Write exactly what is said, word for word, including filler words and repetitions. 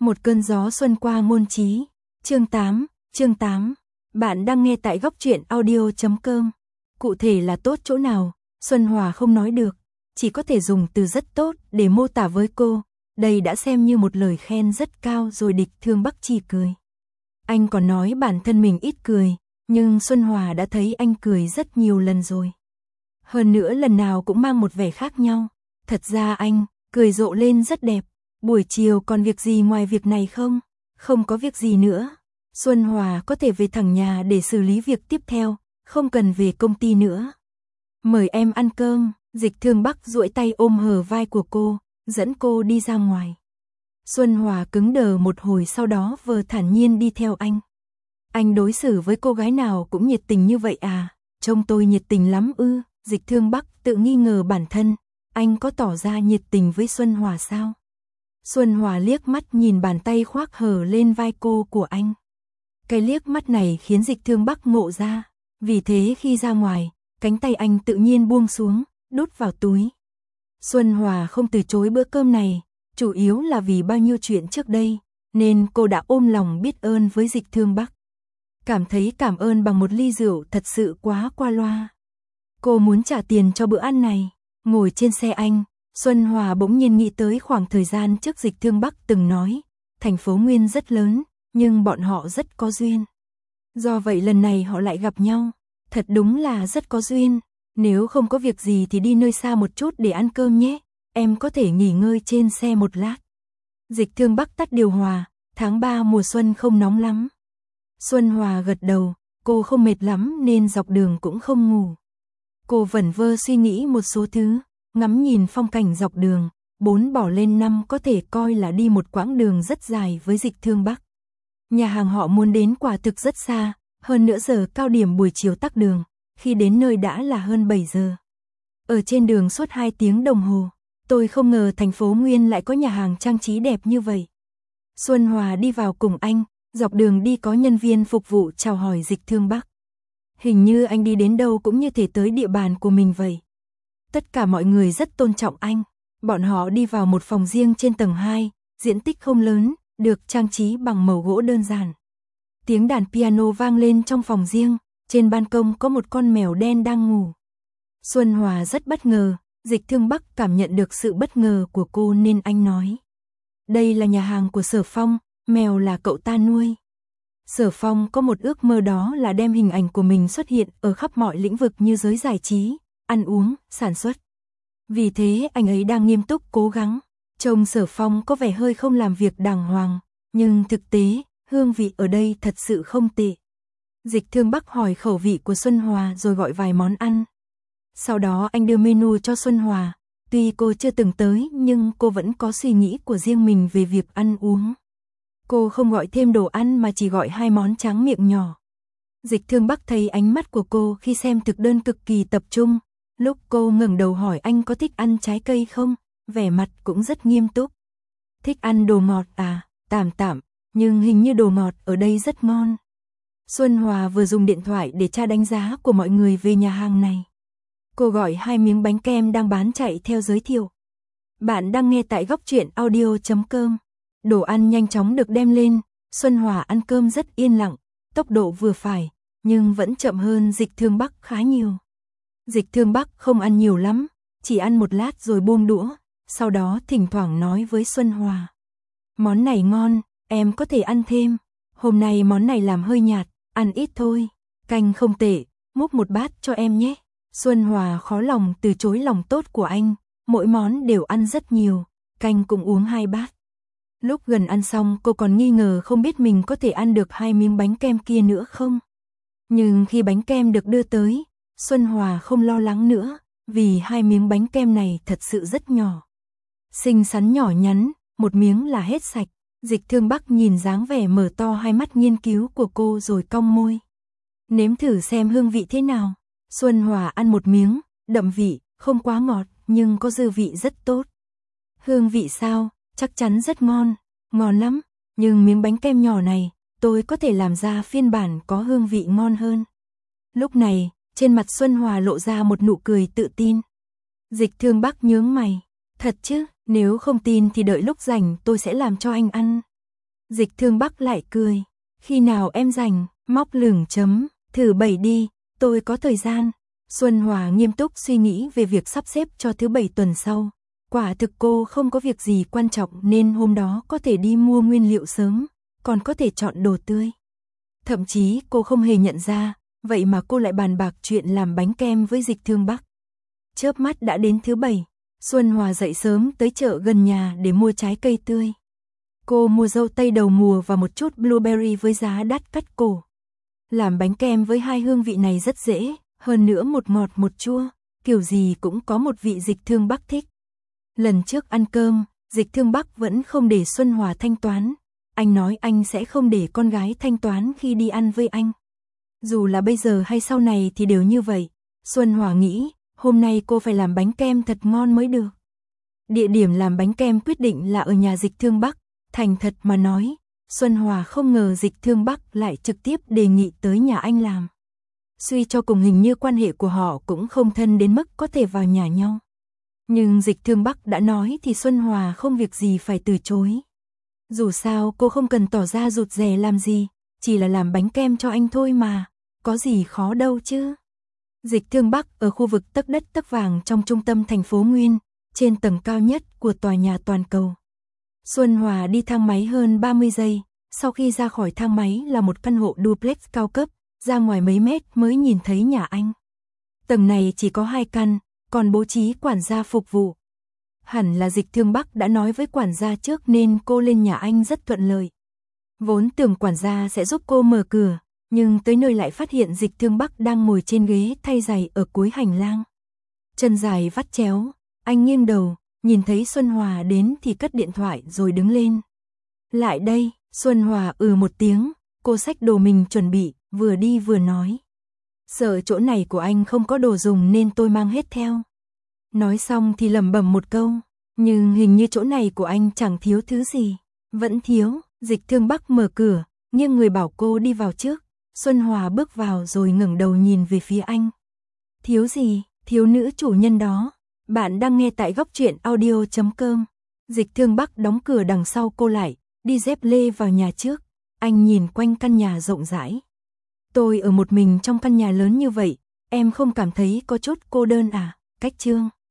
Một cơn gió xuân qua ngôn trí. Chương tám, chương tám. Bạn đang nghe tại góc truyện audio chấm com. Cụ thể là tốt chỗ nào, Xuân Hòa không nói được, chỉ có thể dùng từ rất tốt để mô tả với cô. Đây đã xem như một lời khen rất cao rồi. Địch Thương Bắc chỉ cười. Anh còn nói bản thân mình ít cười, nhưng Xuân Hòa đã thấy anh cười rất nhiều lần rồi. Hơn nữa lần nào cũng mang một vẻ khác nhau. Thật ra anh cười rộ lên rất đẹp. Buổi chiều còn việc gì ngoài việc này không? Không có việc gì nữa. Xuân Hòa có thể về thẳng nhà để xử lý việc tiếp theo, không cần về công ty nữa. Mời em ăn cơm. Dịch Thương Bắc duỗi tay ôm hở vai của cô, dẫn cô đi ra ngoài. Xuân Hòa cứng đờ một hồi, sau đó vừa thản nhiên đi theo anh. Anh đối xử với cô gái nào cũng nhiệt tình như vậy à? Trông tôi nhiệt tình lắm ư? Dịch Thương Bắc tự nghi ngờ bản thân, anh có tỏ ra nhiệt tình với Xuân Hòa sao? Xuân Hòa liếc mắt nhìn bàn tay khoác hở lên vai cô của anh. Cái liếc mắt này khiến Dịch Thương Bắc ngộ ra, vì thế khi ra ngoài, cánh tay anh tự nhiên buông xuống, đút vào túi. Xuân Hòa không từ chối bữa cơm này, chủ yếu là vì bao nhiêu chuyện trước đây, nên cô đã ôm lòng biết ơn với Dịch Thương Bắc. Cảm thấy cảm ơn bằng một ly rượu thật sự quá qua loa. Cô muốn trả tiền cho bữa ăn này. Ngồi trên xe anh, Xuân Hòa bỗng nhiên nghĩ tới khoảng thời gian trước Dịch Thương Bắc từng nói, thành phố Nguyên rất lớn, nhưng bọn họ rất có duyên. Do vậy lần này họ lại gặp nhau, thật đúng là rất có duyên. Nếu không có việc gì thì đi nơi xa một chút để ăn cơm nhé, em có thể nghỉ ngơi trên xe một lát. Dịch Thương Bắc tắt điều hòa, tháng ba mùa xuân không nóng lắm. Xuân Hòa gật đầu, cô không mệt lắm nên dọc đường cũng không ngủ. Cô vẩn vơ suy nghĩ một số thứ, ngắm nhìn phong cảnh dọc đường, bốn bỏ lên năm có thể coi là đi một quãng đường rất dài với Dịch Thương Bắc. Nhà hàng họ muốn đến quả thực rất xa, hơn nữa giờ cao điểm buổi chiều tắc đường, khi đến nơi đã là hơn bảy giờ. Ở trên đường suốt hai tiếng đồng hồ, tôi không ngờ thành phố Nguyên lại có nhà hàng trang trí đẹp như vậy. Xuân Hòa đi vào cùng anh, dọc đường đi có nhân viên phục vụ chào hỏi Dịch Thương Bắc. Hình như anh đi đến đâu cũng như thể tới địa bàn của mình vậy. Tất cả mọi người rất tôn trọng anh. Bọn họ đi vào một phòng riêng trên tầng hai, diện tích không lớn, được trang trí bằng màu gỗ đơn giản. Tiếng đàn piano vang lên trong phòng riêng, trên ban công có một con mèo đen đang ngủ. Xuân Hòa rất bất ngờ, Dịch Thương Bắc cảm nhận được sự bất ngờ của cô nên anh nói. Đây là nhà hàng của Sở Phong, mèo là cậu ta nuôi. Sở Phong có một ước mơ, đó là đem hình ảnh của mình xuất hiện ở khắp mọi lĩnh vực như giới giải trí, ăn uống, sản xuất. Vì thế anh ấy đang nghiêm túc cố gắng. Trông Sở Phong có vẻ hơi không làm việc đàng hoàng, nhưng thực tế, hương vị ở đây thật sự không tệ. Dịch Thương Bắc hỏi khẩu vị của Xuân Hòa rồi gọi vài món ăn. Sau đó anh đưa menu cho Xuân Hòa, tuy cô chưa từng tới nhưng cô vẫn có suy nghĩ của riêng mình về việc ăn uống. Cô không gọi thêm đồ ăn mà chỉ gọi hai món tráng miệng nhỏ. Dịch Thương Bắc thấy ánh mắt của cô khi xem thực đơn cực kỳ tập trung. Lúc cô ngẩng đầu hỏi anh có thích ăn trái cây không, vẻ mặt cũng rất nghiêm túc. Thích ăn đồ ngọt à? Tạm tạm, nhưng hình như đồ ngọt ở đây rất ngon. Xuân Hòa vừa dùng điện thoại để tra đánh giá của mọi người về nhà hàng này. Cô gọi hai miếng bánh kem đang bán chạy theo giới thiệu. Bạn đang nghe tại góc truyện audio chấm com. Đồ ăn nhanh chóng được đem lên, Xuân Hòa ăn cơm rất yên lặng, tốc độ vừa phải, nhưng vẫn chậm hơn Dịch Thương Bắc khá nhiều. Dịch Thương Bắc không ăn nhiều lắm, chỉ ăn một lát rồi buông đũa, sau đó thỉnh thoảng nói với Xuân Hòa. Món này ngon, em có thể ăn thêm, hôm nay món này làm hơi nhạt, ăn ít thôi, canh không tệ, múc một bát cho em nhé. Xuân Hòa khó lòng từ chối lòng tốt của anh, mỗi món đều ăn rất nhiều, canh cũng uống hai bát. Lúc gần ăn xong cô còn nghi ngờ không biết mình có thể ăn được hai miếng bánh kem kia nữa không. Nhưng khi bánh kem được đưa tới, Xuân Hòa không lo lắng nữa, vì hai miếng bánh kem này thật sự rất nhỏ. Xinh xắn nhỏ nhắn, một miếng là hết sạch. Dịch Thương Bắc nhìn dáng vẻ mở to hai mắt nghiên cứu của cô rồi cong môi. Nếm thử xem hương vị thế nào. Xuân Hòa ăn một miếng, đậm vị, không quá ngọt, nhưng có dư vị rất tốt. Hương vị sao? Chắc chắn rất ngon, ngon lắm, nhưng miếng bánh kem nhỏ này, tôi có thể làm ra phiên bản có hương vị ngon hơn. Lúc này, trên mặt Xuân Hòa lộ ra một nụ cười tự tin. Dịch Thương Bắc nhướng mày, thật chứ, nếu không tin thì đợi lúc rảnh tôi sẽ làm cho anh ăn. Dịch Thương Bắc lại cười. Khi nào em rảnh, móc lửng chấm, thử bảy đi, tôi có thời gian. Xuân Hòa nghiêm túc suy nghĩ về việc sắp xếp cho thứ bảy tuần sau. Quả thực cô không có việc gì quan trọng nên hôm đó có thể đi mua nguyên liệu sớm, còn có thể chọn đồ tươi. Thậm chí cô không hề nhận ra, vậy mà cô lại bàn bạc chuyện làm bánh kem với Dịch Thương Bắc. Chớp mắt đã đến thứ bảy, Xuân Hòa dậy sớm tới chợ gần nhà để mua trái cây tươi. Cô mua dâu tây đầu mùa và một chút blueberry với giá đắt cắt cổ. Làm bánh kem với hai hương vị này rất dễ, hơn nữa một ngọt một chua, kiểu gì cũng có một vị Dịch Thương Bắc thích. Lần trước ăn cơm, Dịch Thương Bắc vẫn không để Xuân Hòa thanh toán. Anh nói anh sẽ không để con gái thanh toán khi đi ăn với anh. Dù là bây giờ hay sau này thì đều như vậy. Xuân Hòa nghĩ, hôm nay cô phải làm bánh kem thật ngon mới được. Địa điểm làm bánh kem quyết định là ở nhà Dịch Thương Bắc. Thành thật mà nói, Xuân Hòa không ngờ Dịch Thương Bắc lại trực tiếp đề nghị tới nhà anh làm. Suy cho cùng hình như quan hệ của họ cũng không thân đến mức có thể vào nhà nhau. Nhưng Dịch Thương Bắc đã nói thì Xuân Hòa không việc gì phải từ chối. Dù sao cô không cần tỏ ra rụt rè làm gì, chỉ là làm bánh kem cho anh thôi mà, có gì khó đâu chứ. Dịch Thương Bắc ở khu vực tấc đất tấc vàng trong trung tâm thành phố Nguyên, trên tầng cao nhất của tòa nhà toàn cầu. Xuân Hòa đi thang máy hơn ba mươi giây, sau khi ra khỏi thang máy là một căn hộ duplex cao cấp, ra ngoài mấy mét mới nhìn thấy nhà anh. Tầng này chỉ có hai căn, còn bố trí quản gia phục vụ. Hẳn là Dịch Thương Bắc đã nói với quản gia trước nên cô lên nhà anh rất thuận lợi. Vốn tưởng quản gia sẽ giúp cô mở cửa, nhưng tới nơi lại phát hiện Dịch Thương Bắc đang ngồi trên ghế thay giày ở cuối hành lang. Chân dài vắt chéo, anh nghiêng đầu, nhìn thấy Xuân Hòa đến thì cất điện thoại rồi đứng lên. Lại đây, Xuân Hòa ừ một tiếng, cô xách đồ mình chuẩn bị, vừa đi vừa nói. Sợ chỗ này của anh không có đồ dùng nên tôi mang hết theo. Nói xong thì lẩm bẩm một câu, nhưng hình như chỗ này của anh chẳng thiếu thứ gì. Vẫn thiếu, Dịch Thương Bắc mở cửa, nghiêng người bảo cô đi vào trước. Xuân Hòa bước vào rồi ngẩng đầu nhìn về phía anh. Thiếu gì, thiếu nữ chủ nhân đó. Bạn đang nghe tại góc truyện audio chấm com. Dịch Thương Bắc đóng cửa đằng sau cô lại, đi dép lê vào nhà trước. Anh nhìn quanh căn nhà rộng rãi. Tôi ở một mình trong căn nhà lớn như vậy, em không cảm thấy có chút cô đơn à? Cách Trương.